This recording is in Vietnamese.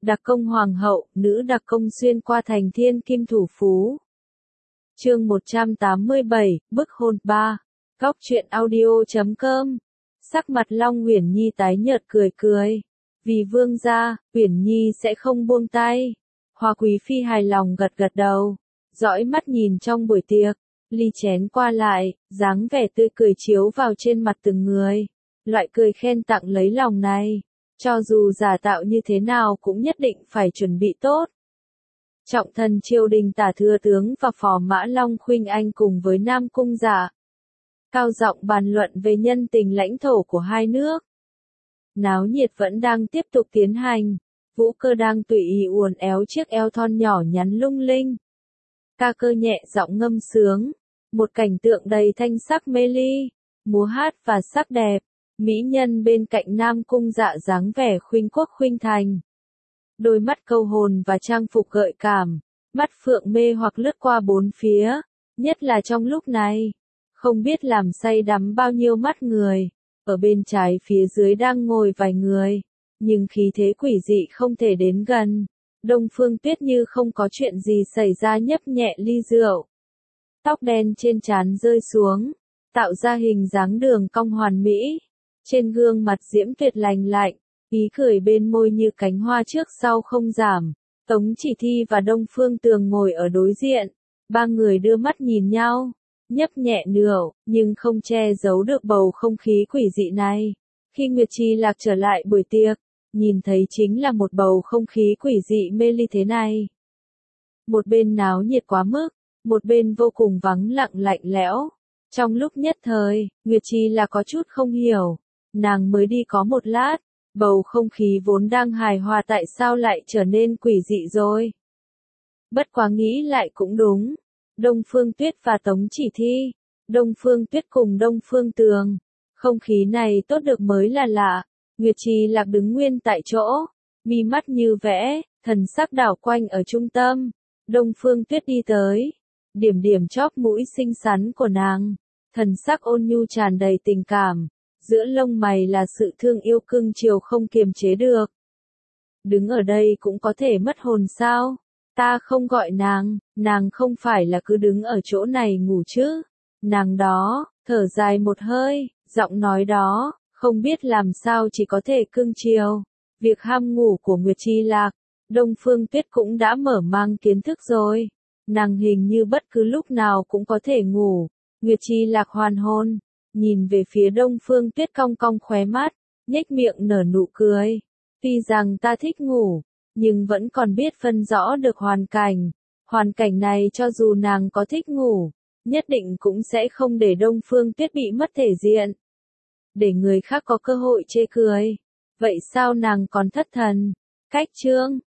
Đặc công hoàng hậu, nữ đặc công xuyên qua thành thiên kim thủ phú. Chương 187, bức hôn 3. Góc truyện audio.com. Sắc mặt Long Uyển Nhi tái nhợt cười cười. Vì vương gia, Uyển Nhi sẽ không buông tay. Hoa Quý Phi hài lòng gật gật đầu, dõi mắt nhìn trong buổi tiệc, ly chén qua lại, dáng vẻ tươi cười chiếu vào trên mặt từng người. Loại cười khen tặng lấy lòng này, cho dù giả tạo như thế nào cũng nhất định phải chuẩn bị tốt. Trọng thần triều đình Tả Thừa Tướng và Phò Mã Long Khuynh Anh cùng với Nam Cung Dạ cao giọng bàn luận về nhân tình lãnh thổ của hai nước. Náo nhiệt vẫn đang tiếp tục tiến hành. Vũ Cơ đang tùy ý uốn éo chiếc eo thon nhỏ nhắn lung linh. Ca Cơ nhẹ giọng ngâm sướng, một cảnh tượng đầy thanh sắc mê ly, múa hát và sắc đẹp. Mỹ nhân bên cạnh Nam Cung Dạ dáng vẻ khuynh quốc khuynh thành. Đôi mắt câu hồn và trang phục gợi cảm, mắt phượng mê hoặc lướt qua bốn phía, nhất là trong lúc này, không biết làm say đắm bao nhiêu mắt người. Ở bên trái phía dưới đang ngồi vài người, nhưng khí thế quỷ dị không thể đến gần. Đông Phương Tuyết như không có chuyện gì xảy ra nhấp nhẹ ly rượu. Tóc đen trên trán rơi xuống, tạo ra hình dáng đường cong hoàn mỹ. Trên gương mặt diễm tuyệt lành lạnh, ý cười bên môi như cánh hoa trước sau không giảm. Tống Chỉ Thi và Đông Phương Tường ngồi ở đối diện, ba người đưa mắt nhìn nhau, nhấp nhẹ nửa, nhưng không che giấu được bầu không khí quỷ dị này. Khi Nguyệt Trì Lạc trở lại buổi tiệc, nhìn thấy chính là một bầu không khí quỷ dị mê ly thế này. Một bên náo nhiệt quá mức, một bên vô cùng vắng lặng lạnh lẽo. Trong lúc nhất thời, Nguyệt Trì Lạc có chút không hiểu, nàng mới đi có một lát, bầu không khí vốn đang hài hòa tại sao lại trở nên quỷ dị rồi. Bất quá nghĩ lại cũng đúng. Đông Phương Tuyết và Tống Chỉ Thi, Đông Phương Tuyết cùng Đông Phương Tường, không khí này tốt được mới là lạ. Nguyệt Trì Lạc đứng nguyên tại chỗ, mi mắt như vẽ, thần sắc đảo quanh ở trung tâm. Đông Phương Tuyết đi tới, điểm điểm chóp mũi xinh xắn của nàng, thần sắc ôn nhu tràn đầy tình cảm, giữa lông mày là sự thương yêu cưng chiều không kiềm chế được. Đứng ở đây cũng có thể mất hồn sao? Ta không gọi nàng không phải là cứ đứng ở chỗ này ngủ chứ? Nàng đó, thở dài một hơi, giọng nói đó, không biết làm sao chỉ có thể cưng chiều. Việc ham ngủ của Nguyệt Trì Lạc, Đông Phương Tuyết cũng đã mở mang kiến thức rồi. Nàng hình như bất cứ lúc nào cũng có thể ngủ. Nguyệt Trì Lạc hoàn hồn, nhìn về phía Đông Phương Tuyết cong cong khóe mắt, nhếch miệng nở nụ cười. Tuy rằng ta thích ngủ, nhưng vẫn còn biết phân rõ được hoàn cảnh. Hoàn cảnh này cho dù nàng có thích ngủ, nhất định cũng sẽ không để Đông Phương Tuyết bị mất thể diện. Để người khác có cơ hội chê cười. Vậy sao nàng còn thất thần? Cách chương